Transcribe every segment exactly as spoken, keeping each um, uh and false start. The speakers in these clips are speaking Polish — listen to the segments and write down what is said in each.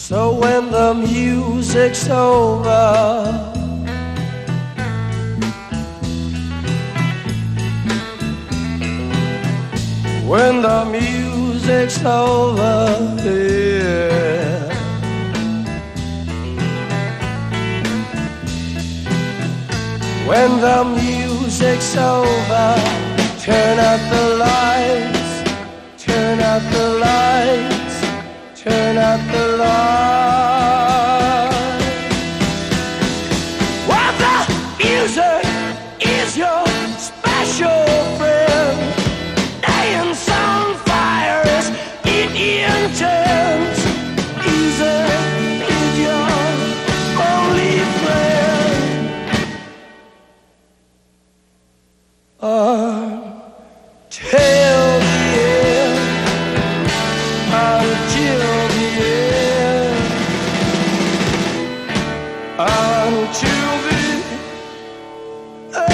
So when the music's over, when the music's over, yeah. When the music's over, turn out the lights, turn out the lights, turn out the lights. Well, the music is your special friend. Dance on fire is intense. Music is your only friend. Until the end, until the end, until the end.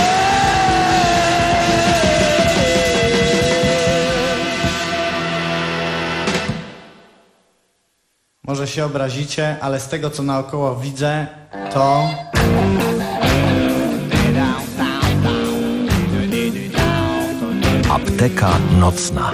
Może się obrazicie, ale z tego co naokoło widzę, to... Apteka nocna.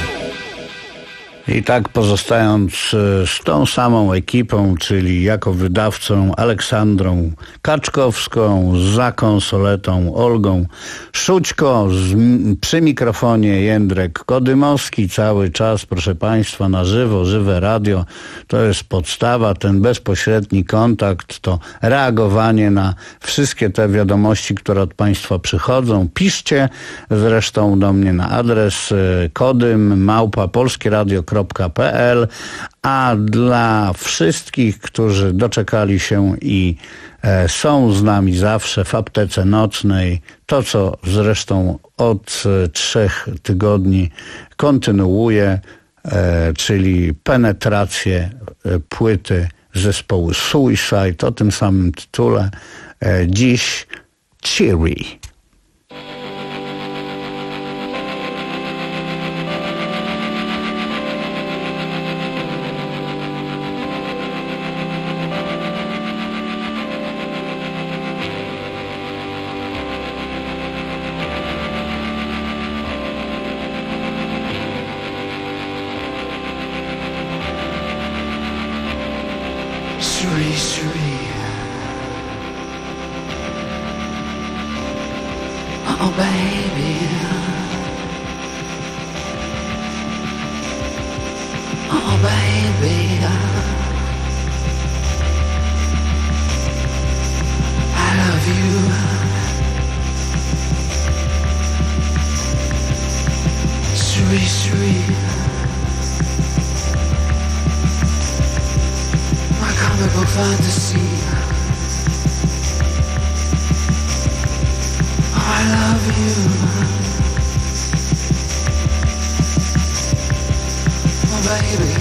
I tak pozostając z tą samą ekipą, czyli jako wydawcą Aleksandrą Kaczkowską, za konsoletą Olgą Szućko, z, przy mikrofonie Jędrek Kodymowski, cały czas, proszę Państwa, na żywo, żywe radio, to jest podstawa, ten bezpośredni kontakt, to reagowanie na wszystkie te wiadomości, które od Państwa przychodzą. Piszcie zresztą do mnie na adres kodym małpa polskieradio kropka p l, a dla wszystkich, którzy doczekali się i e, są z nami zawsze w aptece nocnej, to co zresztą od e, trzech tygodni kontynuuje, e, czyli penetrację e, płyty zespołu Suicide o tym samym tytule. E, dziś Cheery. Suri, suri. Oh, baby. Oh, baby. I love you. Suri, suri. Comic book fantasy. Oh, I love you. Oh, baby.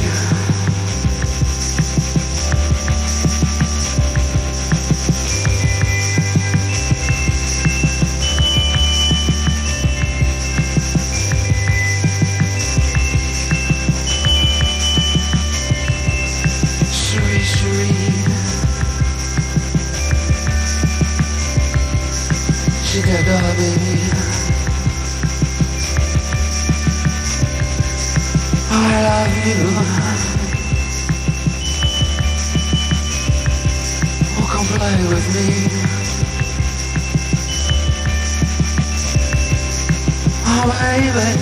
Chicago, baby. Oh, I love you. Oh, come play with me. Oh, baby.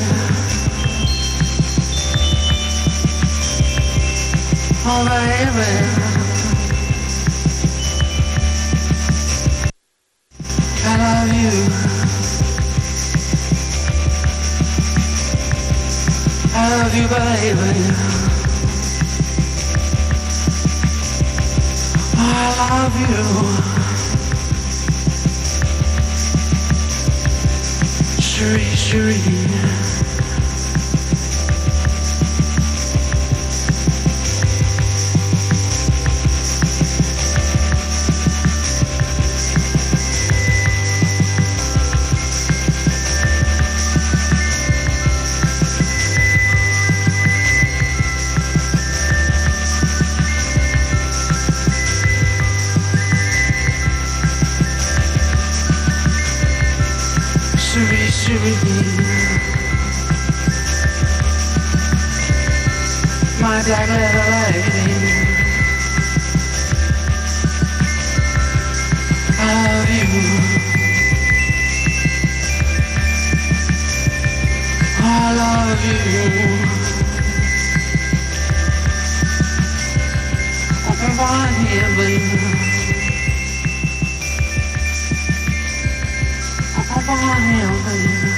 Oh, baby. I love you. I love you, baby. Oh, I love you. Cherie, cherie. should be. My black letter writing. I love you. I love you. I'm born here blue. I'm born here blue.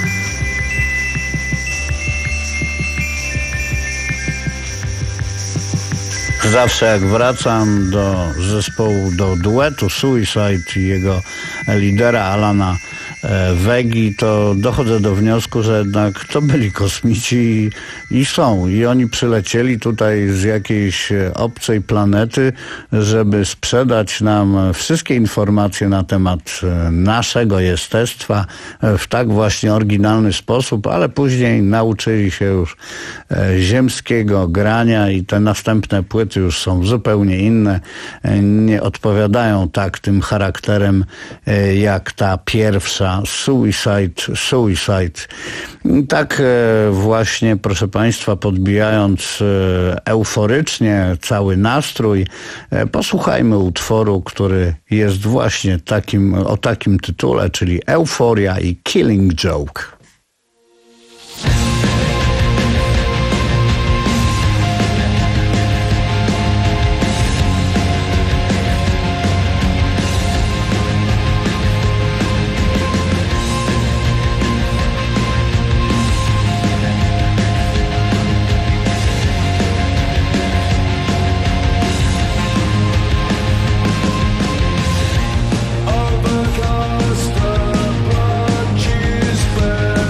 Zawsze jak wracam do zespołu, do duetu Suicide i jego lidera Alana Wegi, to dochodzę do wniosku, że jednak to byli kosmici i, i są. I oni przylecieli tutaj z jakiejś obcej planety, żeby sprzedać nam wszystkie informacje na temat naszego jestestwa w tak właśnie oryginalny sposób, ale później nauczyli się już ziemskiego grania i te następne płyty już są zupełnie inne. Nie odpowiadają tak tym charakterem jak ta pierwsza Suicide, Suicide. Tak właśnie, proszę Państwa, podbijając euforycznie cały nastrój, posłuchajmy utworu, który jest właśnie takim, o takim tytule, czyli Euforia i Killing Joke. Because the blood is burned.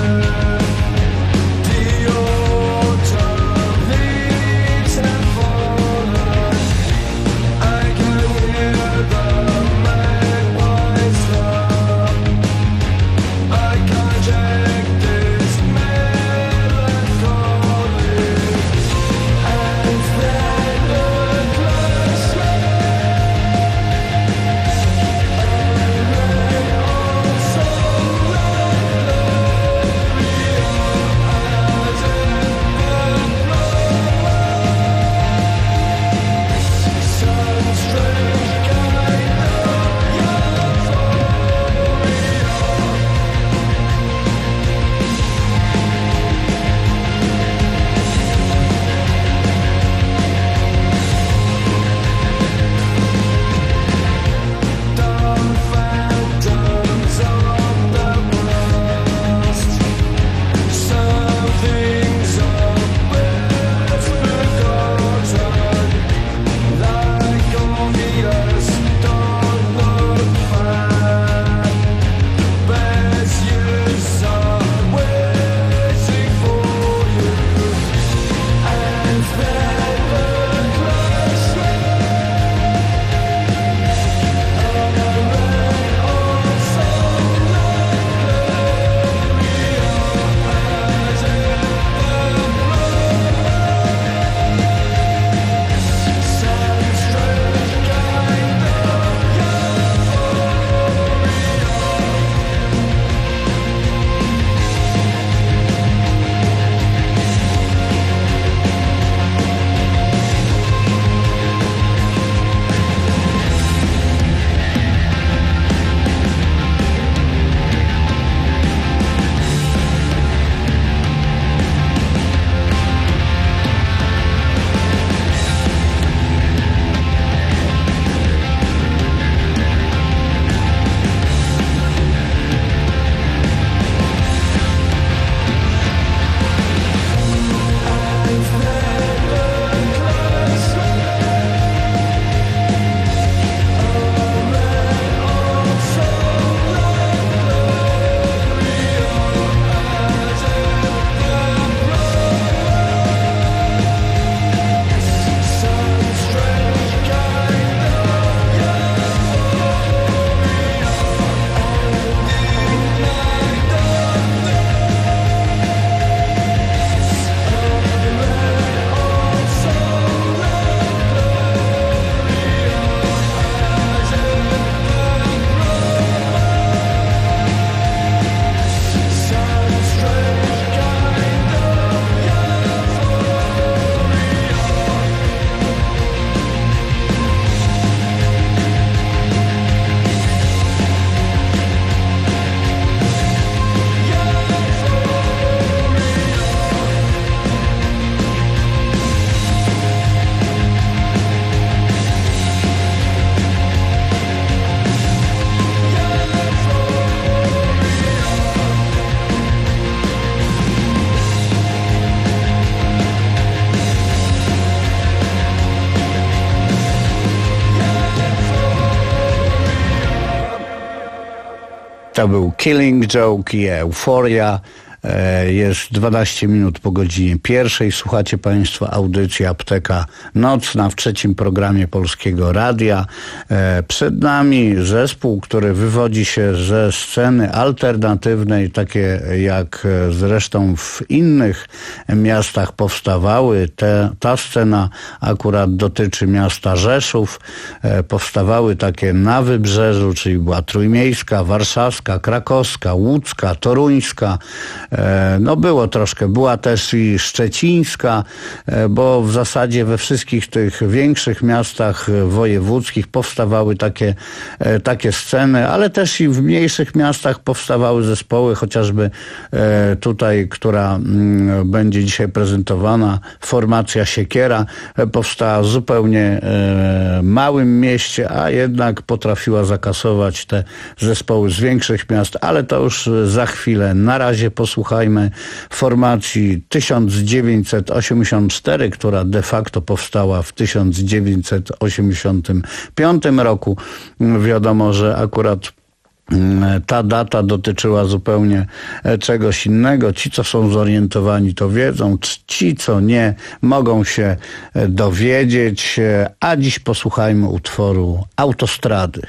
To był Killing Joke i Euforia. Jest dwanaście minut po godzinie pierwszej. Słuchacie Państwo audycji Apteka Nocna w trzecim programie Polskiego Radia. Przed nami zespół, który wywodzi się ze sceny alternatywnej, takie jak zresztą w innych miastach powstawały. Te, ta scena akurat dotyczy miasta Rzeszów. Powstawały takie na Wybrzeżu, czyli była trójmiejska, warszawska, krakowska, łódzka, toruńska. No było troszkę, była też i szczecińska, bo w zasadzie we wszystkich tych większych miastach wojewódzkich powstawały takie, takie sceny, ale też i w mniejszych miastach powstawały zespoły, chociażby tutaj, która będzie dzisiaj prezentowana, formacja Siekiera, powstała w zupełnie małym mieście, a jednak potrafiła zakasować te zespoły z większych miast, ale to już za chwilę. Na razie posłuchajmy formacji tysiąc dziewięćset osiemdziesiąt cztery, która de facto powstała w tysiąc dziewięćset osiemdziesiątym piątym roku. Wiadomo, że akurat ta data dotyczyła zupełnie czegoś innego. Ci, co są zorientowani, to wiedzą. Ci, co nie, mogą się dowiedzieć. A dziś posłuchajmy utworu Autostrady.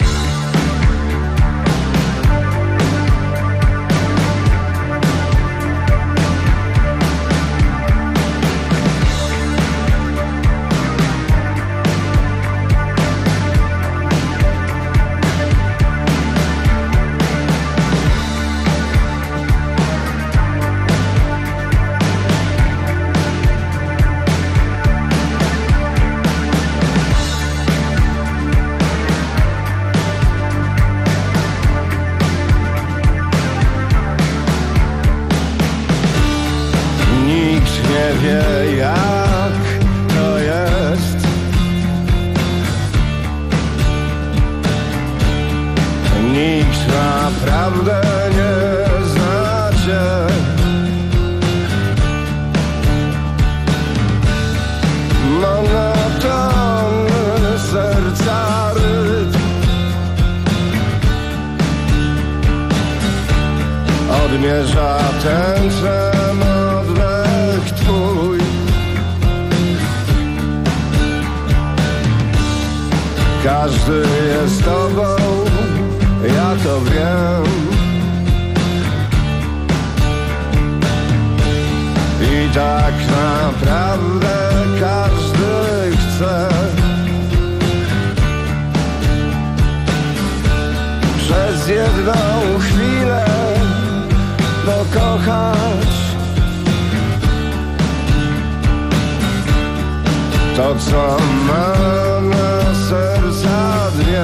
Odmierza tęczem oddech twój. Każdy jest tobą, ja to wiem. I tak naprawdę każdy chce przez jedną chwilę dokochać to, co ma na serca dnie.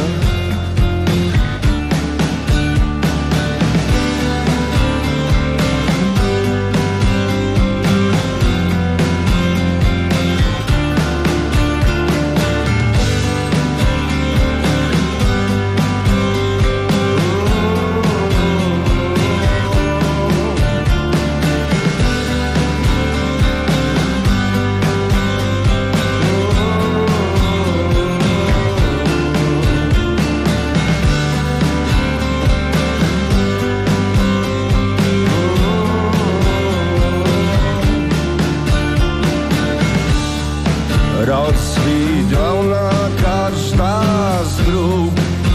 Rozwidlona każda z dróg,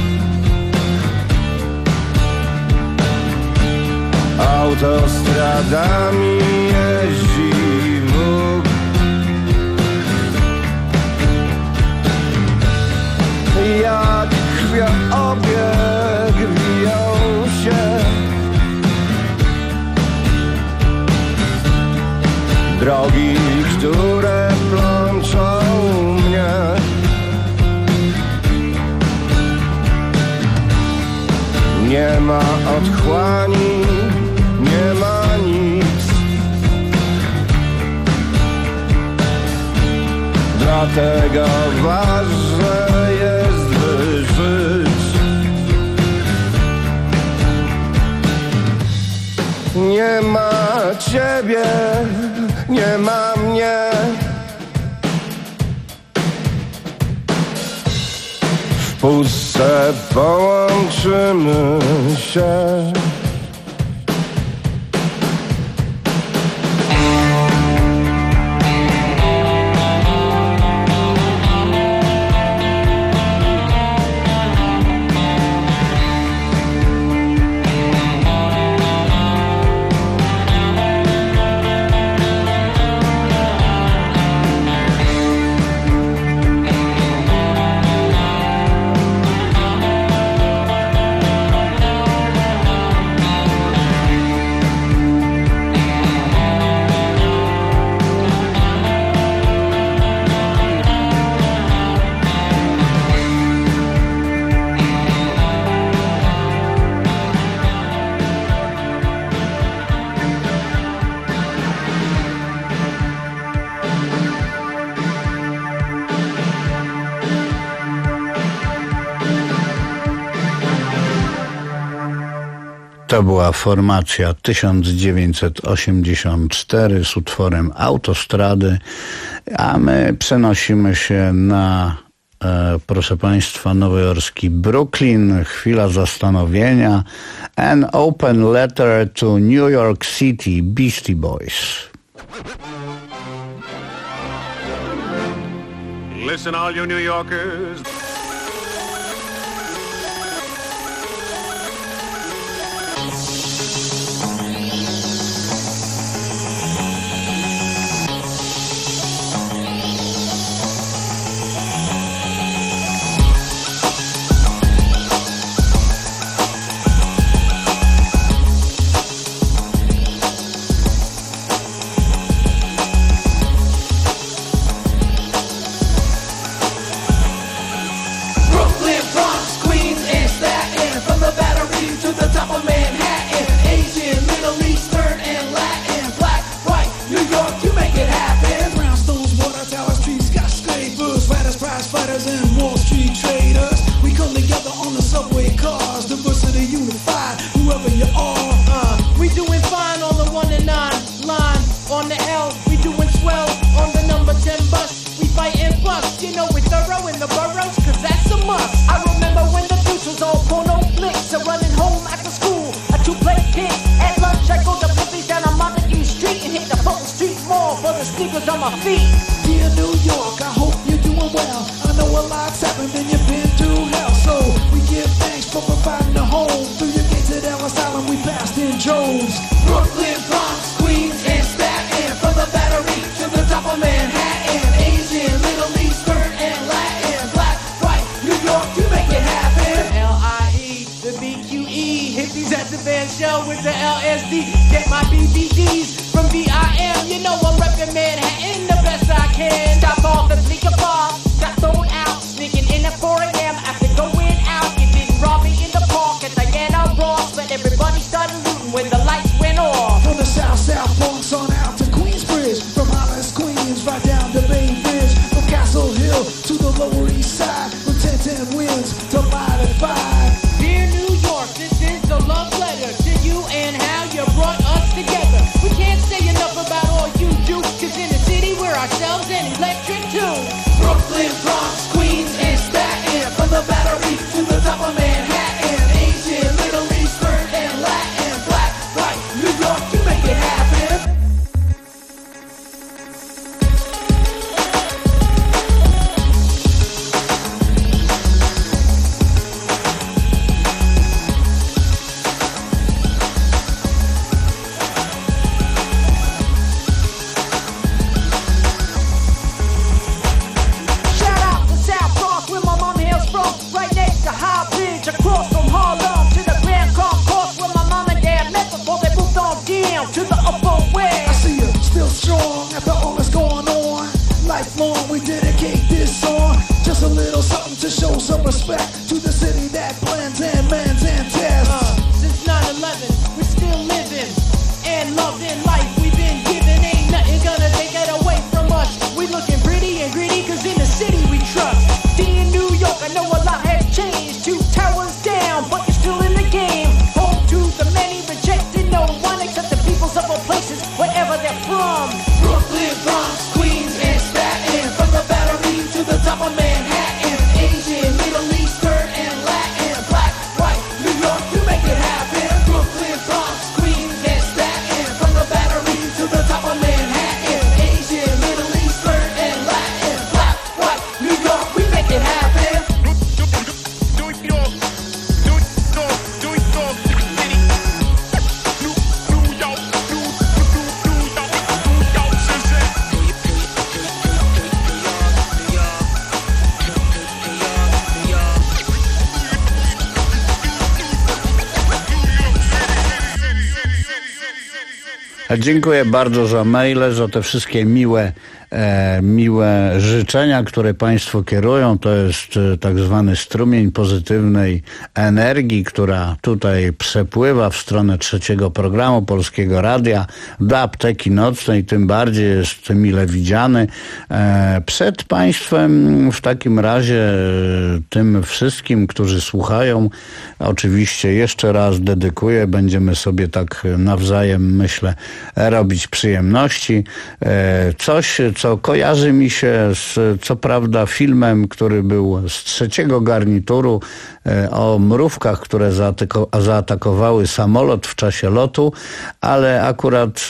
autostradami jeździ Bóg. Jak krwiobieg wiją się drogi, które plączą mnie. Nie ma otchłani, nie ma nic. Dlatego ważne jest, by żyć. Nie ma ciebie, nie ma mnie. W pustce połączymy się. To była formacja tysiąc dziewięćset osiemdziesiąt cztery z utworem Autostrady, a my przenosimy się na, e, proszę Państwa, nowojorski Brooklyn. Chwila zastanowienia. An Open Letter to New York City, Beastie Boys. Listen, all you New Yorkers. From the Battery to the top of Manhattan, Asian, Middle Eastern Dziękuję bardzo za maile, za te wszystkie miłe, e, miłe życzenia, które Państwo kierują. To jest e, tak zwany strumień pozytywnej energii, która tutaj przepływa w stronę trzeciego programu Polskiego Radia, do apteki nocnej, tym bardziej jest mile widziany. E, przed Państwem w takim razie e, tym wszystkim, którzy słuchają, oczywiście jeszcze raz dedykuję, będziemy sobie tak nawzajem, myślę, robić przyjemności. Coś, co kojarzy mi się z, co prawda, filmem, który był z trzeciego garnituru, o mrówkach, które zaatakowały samolot w czasie lotu, ale akurat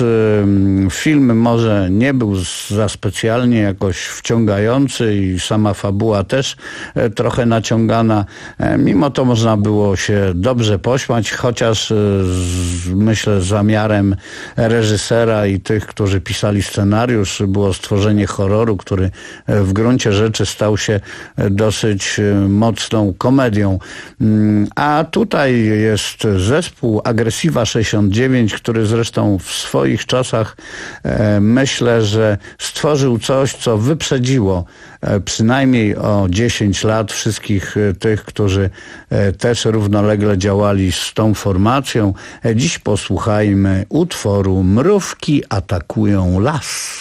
film może nie był za specjalnie jakoś wciągający i sama fabuła też trochę naciągana. Mimo to można było się dobrze pośmiać, chociaż z, myślę, zamiarem reżysera i tych, którzy pisali scenariusz, było stworzenie horroru, który w gruncie rzeczy stał się dosyć mocną komedią. A tutaj jest zespół Aggressiva sześćdziesiąt dziewięć, który zresztą w swoich czasach myślę, że stworzył coś, co wyprzedziło przynajmniej o dziesięć lat wszystkich tych, którzy też równolegle działali z tą formacją. Dziś posłuchajmy utworu Mrówki atakują las.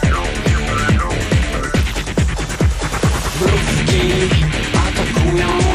Atakują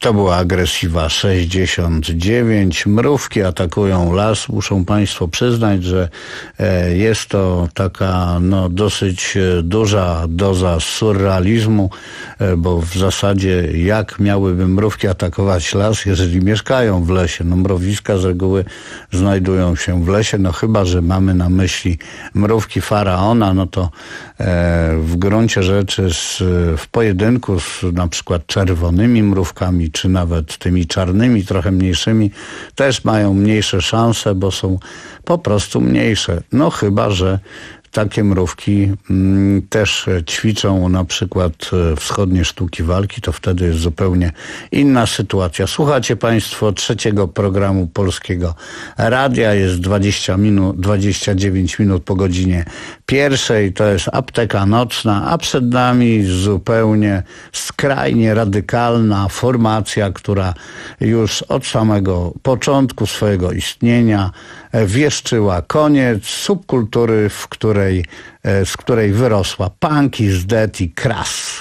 To była Agresywa sześćdziesiąt dziewięć. Mrówki atakują las. Muszą państwo przyznać, że jest to taka no, dosyć duża doza surrealizmu, bo w zasadzie jak miałyby mrówki atakować las, jeżeli mieszkają w lesie? No mrowiska z reguły znajdują się w lesie, no chyba że mamy na myśli mrówki faraona, no to w gruncie rzeczy z, w pojedynku z na przykład czerwonymi mrówkami, czy nawet tymi czarnymi, trochę mniejszymi, też mają mniejsze szanse, bo są po prostu mniejsze. No chyba że takie mrówki mm, też ćwiczą na przykład wschodnie sztuki walki, to wtedy jest zupełnie inna sytuacja. Słuchacie państwo trzeciego programu Polskiego Radia, jest dwadzieścia minut, dwadzieścia dziewięć minut po godzinie pierwszej, to jest Apteka Nocna, a przed nami zupełnie skrajnie radykalna formacja, która już od samego początku swojego istnienia wieszczyła koniec subkultury, w której, z której wyrosła punk, is dead i kras.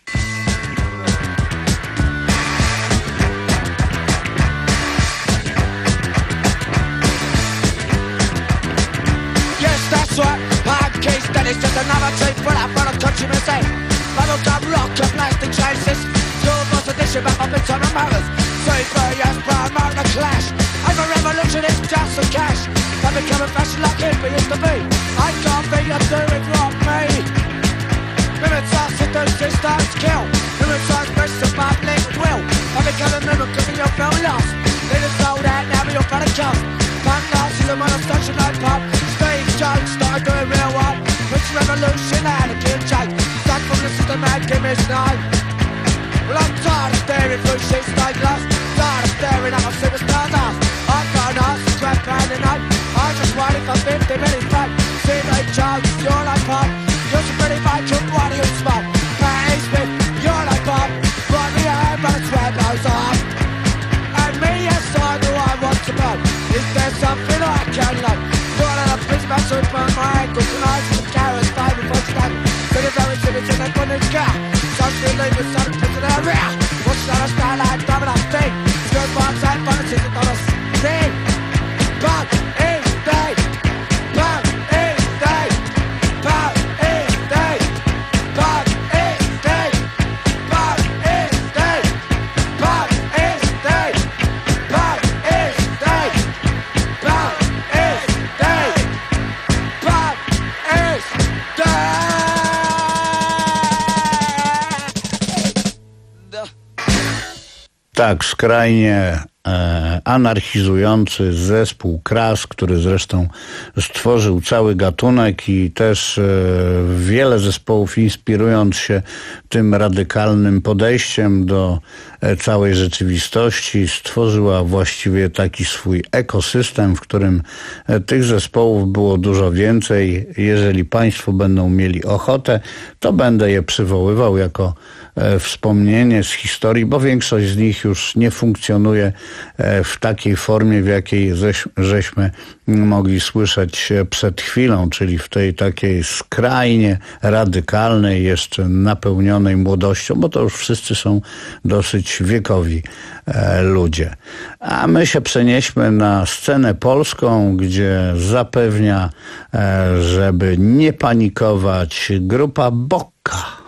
It's just another trade full of for the country mistake. Bubblegum rock and plastic chances. Your boss edition back up into the motors. Three, four years, brown mark the clash. I'm a revolutionist, just some cash. I'm becoming fashion like hippie used to be. I can't be a doing what me. Women's are seducing, starts kill. Women's are best of public will. I'm becoming mimic cooking your film lost. Leaders sold out, now we all got a cost. Punk lost, is a man of station like pop. Steve Jones started doing real one. Which revolution had a kid change? Stuck from the system and give me nine. Well, I'm tired of staring through shit like glass. Tired of staring at my superstar dust. I've got an ass to grab pound and night. I'm just waiting for fifty minutes back. See me Jones, you're like pop. You're so pretty mate, you're bloody and smart. Patty Smith, you're like pop. Right me a hand, but it's where it goes on. And me, yes, I know I want to know. Is there something I can learn? Got a piece of my soup on my ankles tonight. Very silly to the one is got. Some still leave with some kids in their rear. What's that a starlight driving up thing? Good bombs and bonuses and dollars. Thing. Bug is day. Bug is day. Bug is day. Bug is day. Bug is day. Bug is day. Bug is day. Bug is day. Bug is day. Tak, skrajnie e, anarchizujący zespół Kras, który zresztą stworzył cały gatunek i też e, wiele zespołów, inspirując się tym radykalnym podejściem do e, całej rzeczywistości, stworzyła właściwie taki swój ekosystem, w którym e, tych zespołów było dużo więcej. Jeżeli państwo będą mieli ochotę, to będę je przywoływał jako wspomnienie z historii, bo większość z nich już nie funkcjonuje w takiej formie, w jakiej żeś, żeśmy mogli słyszeć przed chwilą, czyli w tej takiej skrajnie radykalnej, jeszcze napełnionej młodością, bo to już wszyscy są dosyć wiekowi ludzie. A my się przenieśmy na scenę polską, gdzie zapewnia, żeby nie panikować, grupa Bokka.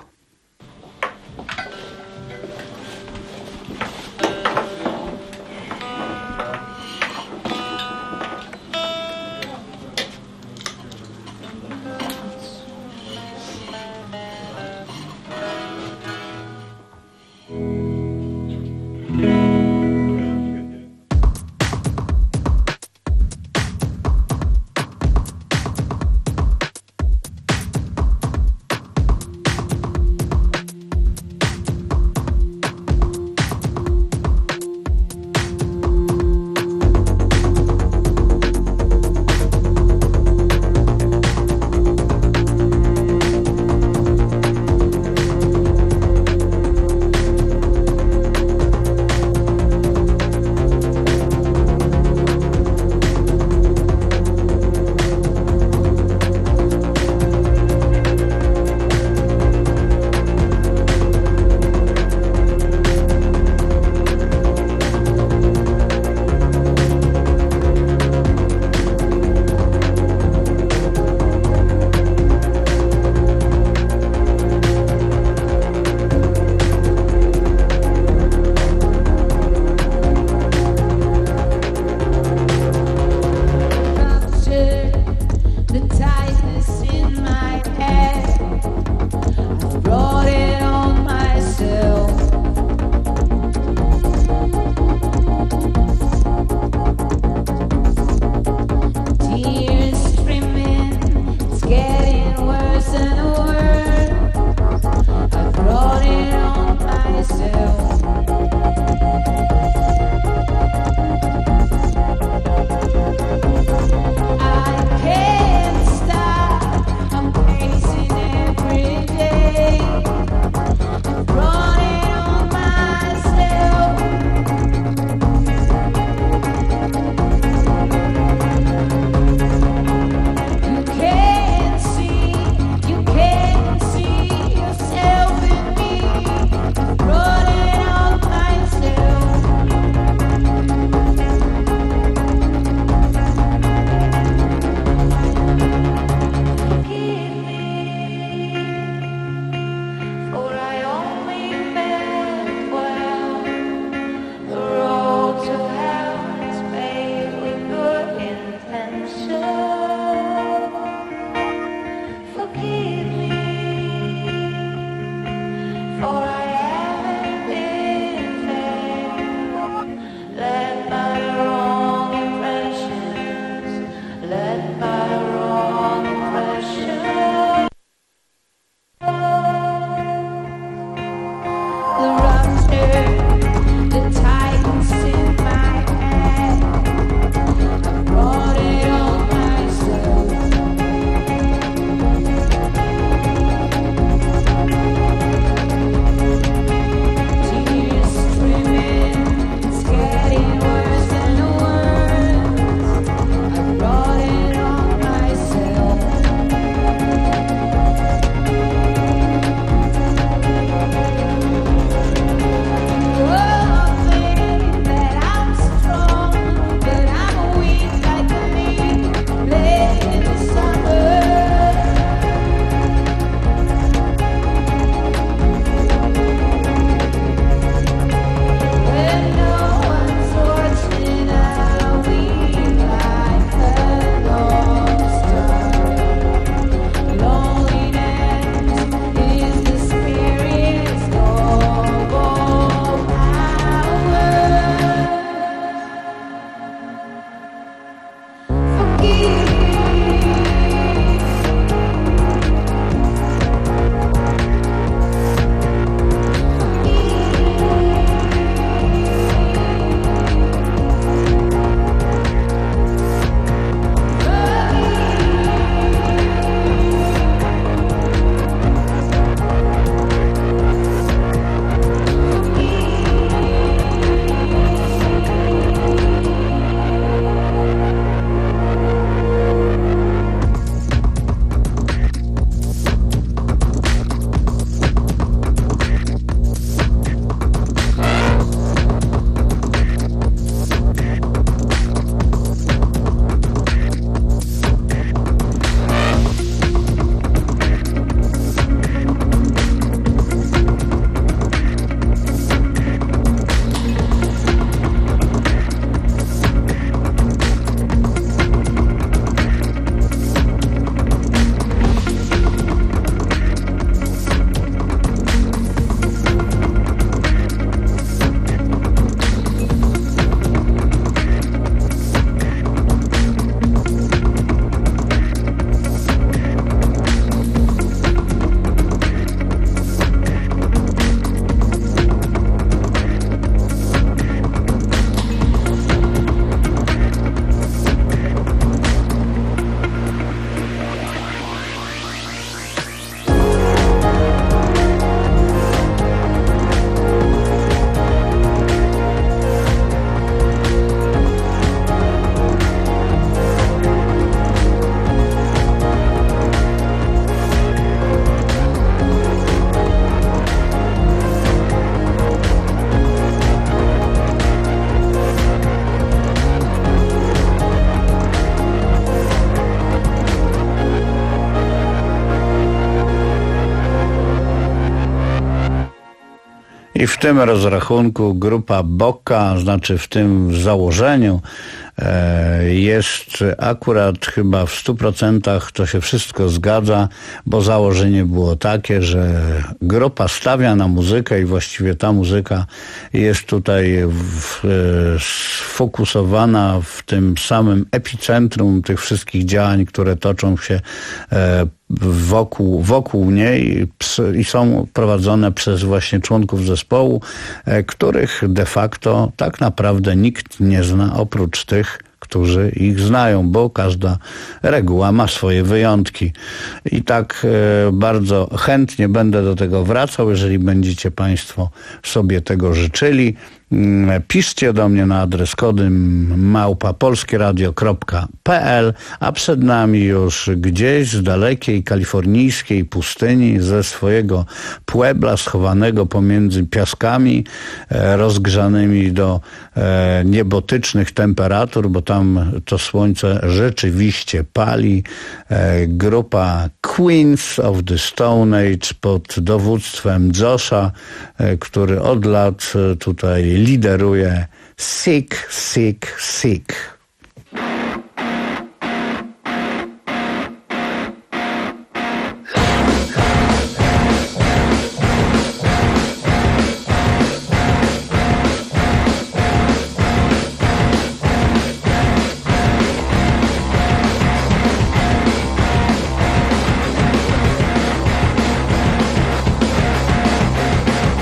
I w tym rozrachunku grupa Boka, znaczy w tym założeniu, jest akurat chyba w stu procentach to się wszystko zgadza, bo założenie było takie, że grupa stawia na muzykę i właściwie ta muzyka jest tutaj w, sfokusowana w tym samym epicentrum tych wszystkich działań, które toczą się wokół, wokół niej i są prowadzone przez właśnie członków zespołu, których de facto tak naprawdę nikt nie zna oprócz tych, którzy ich znają, bo każda reguła ma swoje wyjątki. I tak e, bardzo chętnie będę do tego wracał, jeżeli będziecie Państwo sobie tego życzyli. Piszcie do mnie na adres kody małpa polskieradio kropka p l, a przed nami już gdzieś z dalekiej kalifornijskiej pustyni, ze swojego puebla schowanego pomiędzy piaskami e, rozgrzanymi do e, niebotycznych temperatur, bo tam to słońce rzeczywiście pali. E, grupa Queens of the Stone Age pod dowództwem Josha, e, który od lat e, tutaj lideruje Sick, Sick, Sick.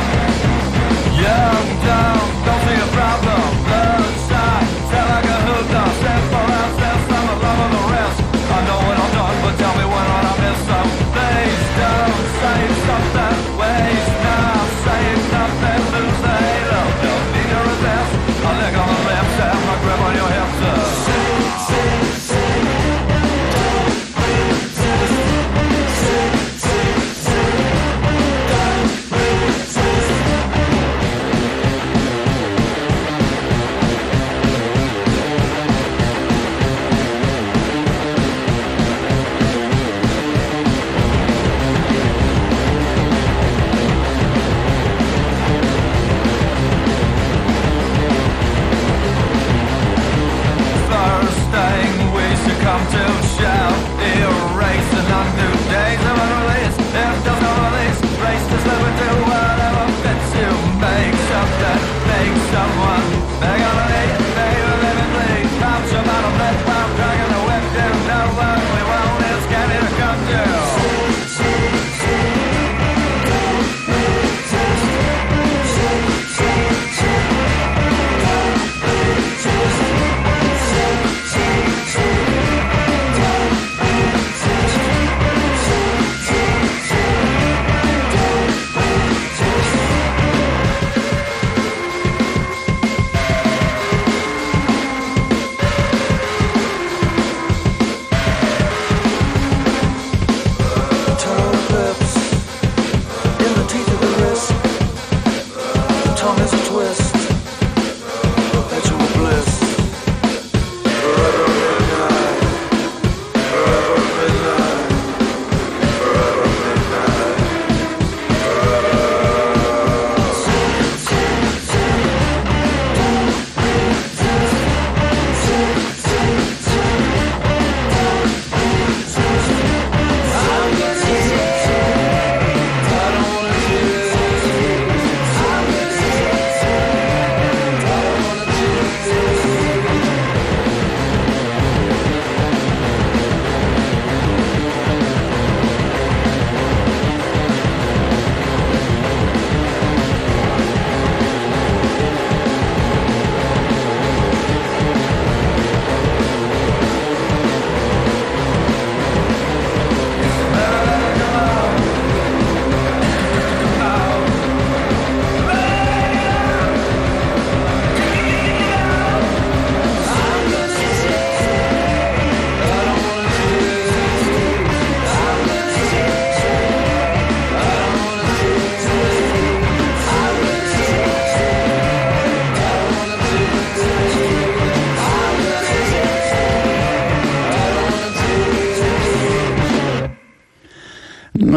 Young, dumb, don't see a problem. Bloodshot, sound like a hooked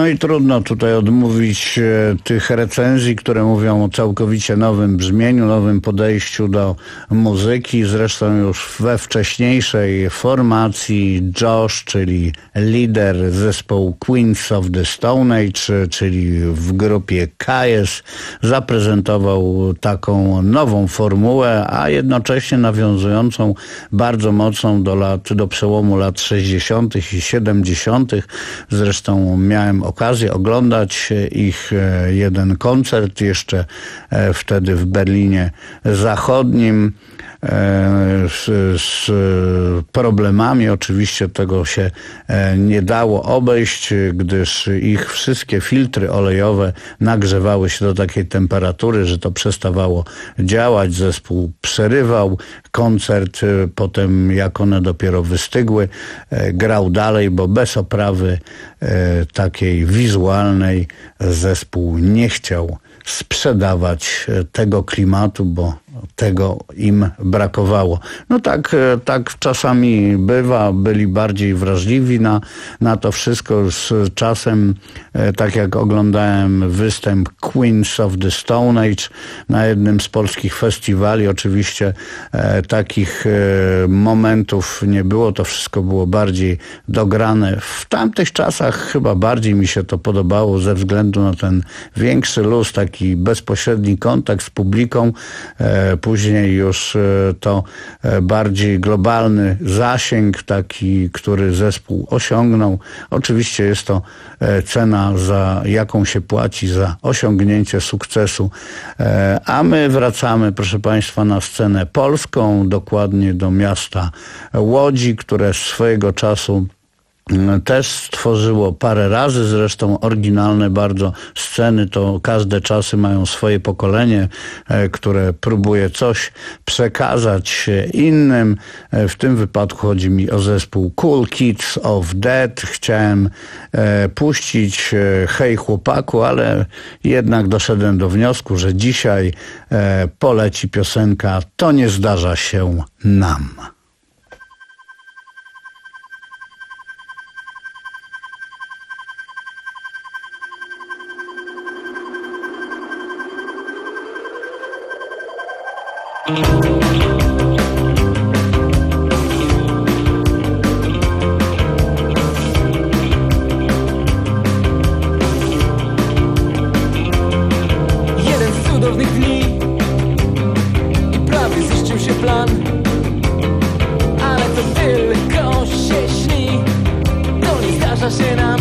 No i trudno tutaj odmówić e, tych recenzji, które mówią o całkowicie nowym brzmieniu, nowym podejściu do muzyki. Zresztą już we wcześniejszej formacji Josh, czyli lider zespołu Queens of the Stone Age, czyli w grupie Kyuss, zaprezentował taką nową formułę, a jednocześnie nawiązującą bardzo mocną do lat, do przełomu lat sześćdziesiątych i siedemdziesiątych. Zresztą miałem okazję oglądać ich jeden koncert jeszcze wtedy w Berlinie Zachodnim. Z, z problemami oczywiście tego się nie dało obejść, gdyż ich wszystkie filtry olejowe nagrzewały się do takiej temperatury, że to przestawało działać. Zespół przerywał koncert, potem jak one dopiero wystygły, grał dalej, bo bez oprawy takiej wizualnej zespół nie chciał sprzedawać tego klimatu, bo tego im brakowało. No tak, tak czasami bywa, byli bardziej wrażliwi na, na to wszystko. Z czasem, tak jak oglądałem występ Queens of the Stone Age na jednym z polskich festiwali, oczywiście e, takich e, momentów nie było, to wszystko było bardziej dograne. W tamtych czasach chyba bardziej mi się to podobało ze względu na ten większy luz, taki bezpośredni kontakt z publiką. E, Później już to bardziej globalny zasięg, taki, który zespół osiągnął. Oczywiście jest to cena, za jaką się płaci za osiągnięcie sukcesu. A my wracamy, proszę Państwa, na scenę polską, dokładnie do miasta Łodzi, które swojego czasu też stworzyło parę razy, zresztą oryginalne bardzo sceny, to każde czasy mają swoje pokolenie, które próbuje coś przekazać innym. W tym wypadku chodzi mi o zespół Cool Kids of Death. Chciałem puścić Hej chłopaku, ale jednak doszedłem do wniosku, że dzisiaj poleci piosenka To nie zdarza się nam. Jeden z cudownych dni i prawie ziścił się plan, ale to tylko się śni, to nie zdarza się nam.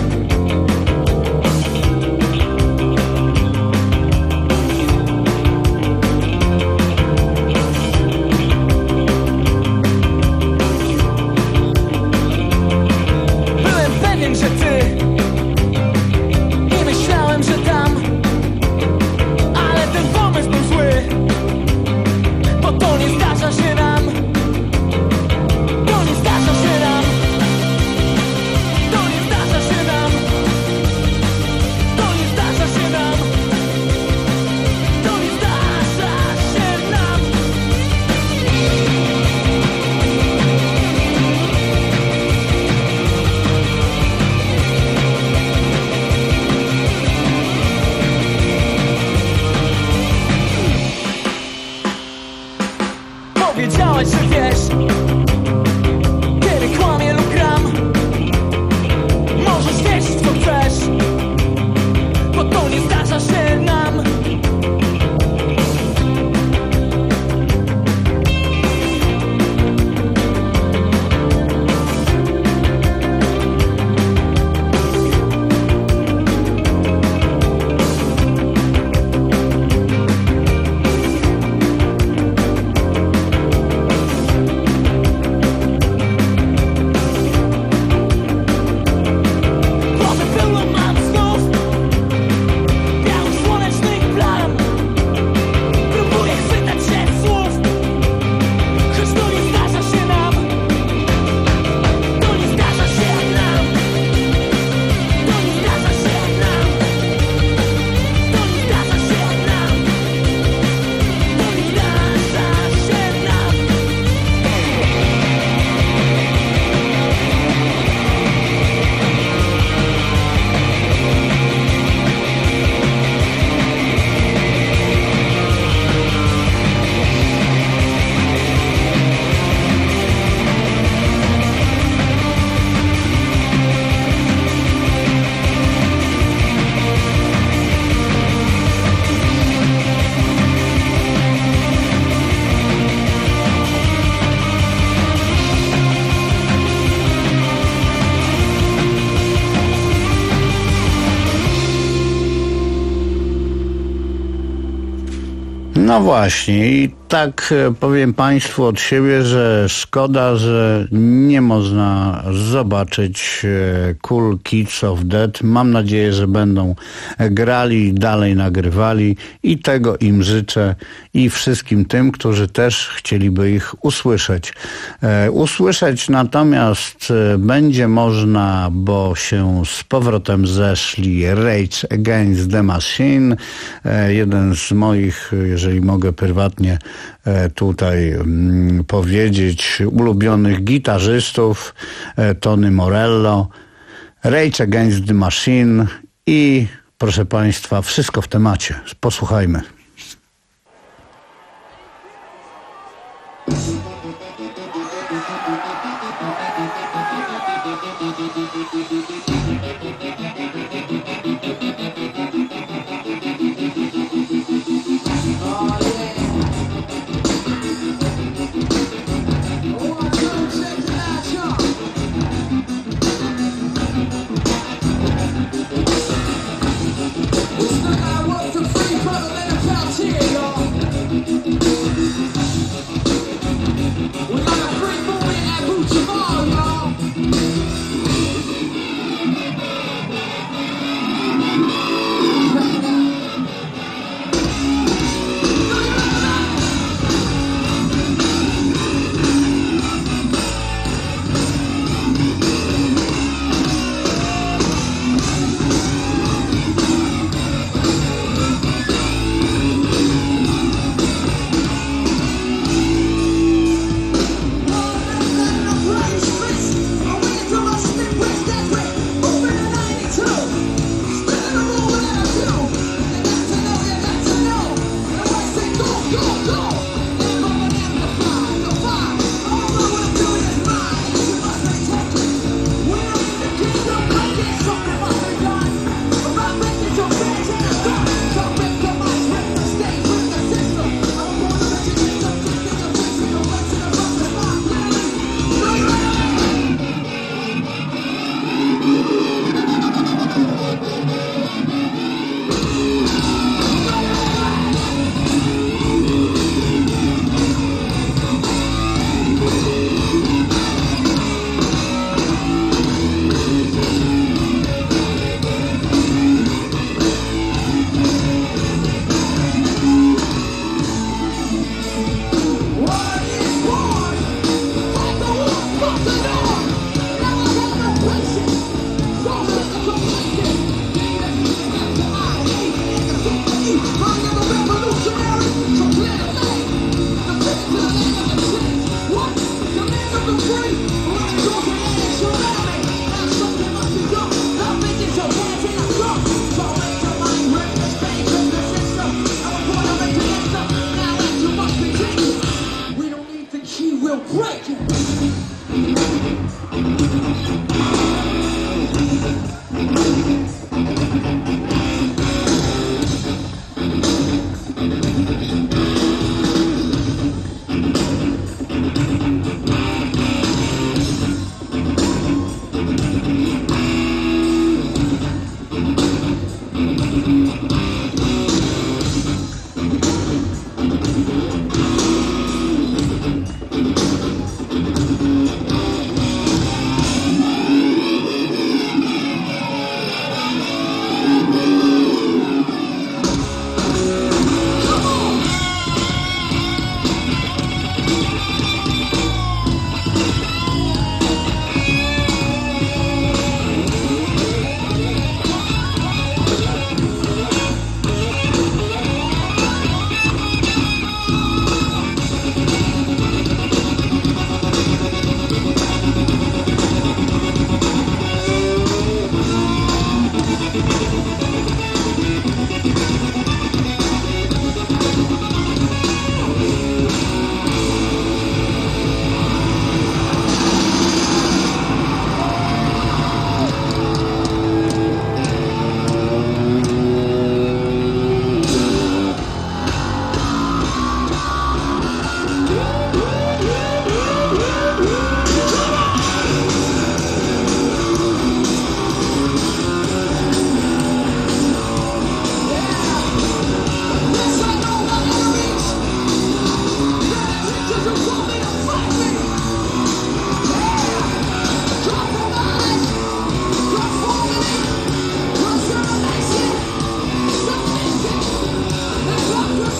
Powiedziałaś, że wiesz, kiedy kłamie lub gram. Możesz wierzyć w co chcesz, bo to nie zdarza się nam. No właśnie i tak powiem Państwu od siebie, że szkoda, że nie można zobaczyć Cool Kids of Death. Mam nadzieję, że będą grali, dalej nagrywali i tego im życzę i wszystkim tym, którzy też chcieliby ich usłyszeć. E, usłyszeć natomiast będzie można, bo się z powrotem zeszli Rage Against the Machine, e, jeden z moich, jeżeli mogę prywatnie e, tutaj mm, powiedzieć, ulubionych gitarzystów, e, Tony Morello, Rage Against the Machine i proszę Państwa, wszystko w temacie. Posłuchajmy. It's the I work to free, brother, let it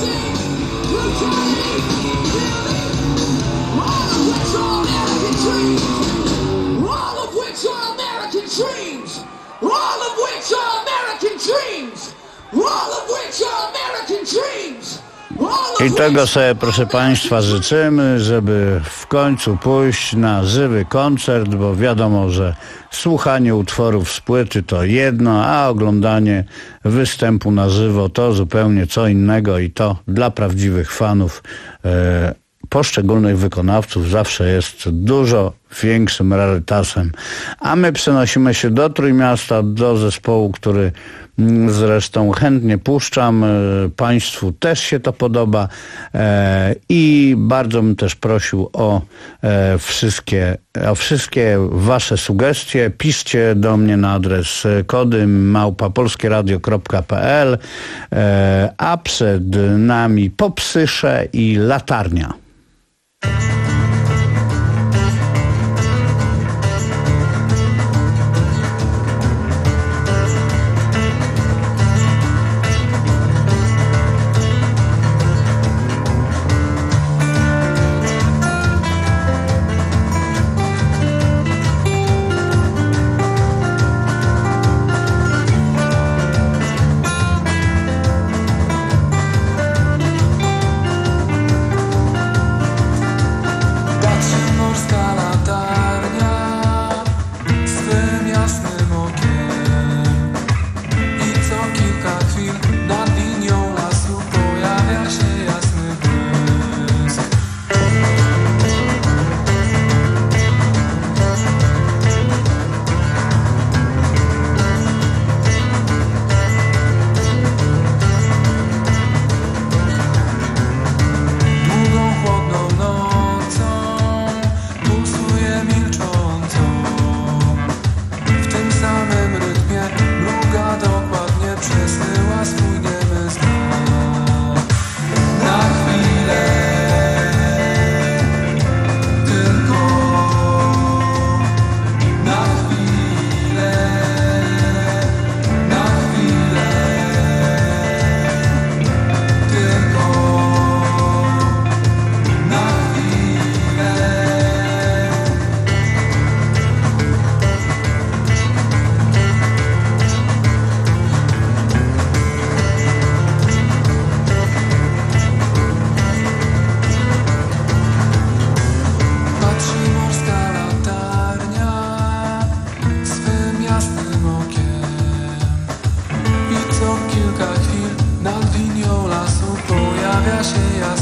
I tego sobie, proszę Państwa, życzymy, żeby w końcu pójść na żywy koncert, bo wiadomo, że słuchanie utworów z płyty to jedno, a oglądanie występu na żywo to zupełnie co innego i to dla prawdziwych fanów e, poszczególnych wykonawców zawsze jest dużo większym rarytasem. A my przenosimy się do Trójmiasta, do zespołu, który zresztą chętnie puszczam. Państwu też się to podoba i bardzo bym też prosił o wszystkie, o wszystkie wasze sugestie. Piszcie do mnie na adres kody małpa polskieradio kropka p l, a przed nami Popsysze i Latarnia. Kilka chwil nad linią lasu pojawia się jasno.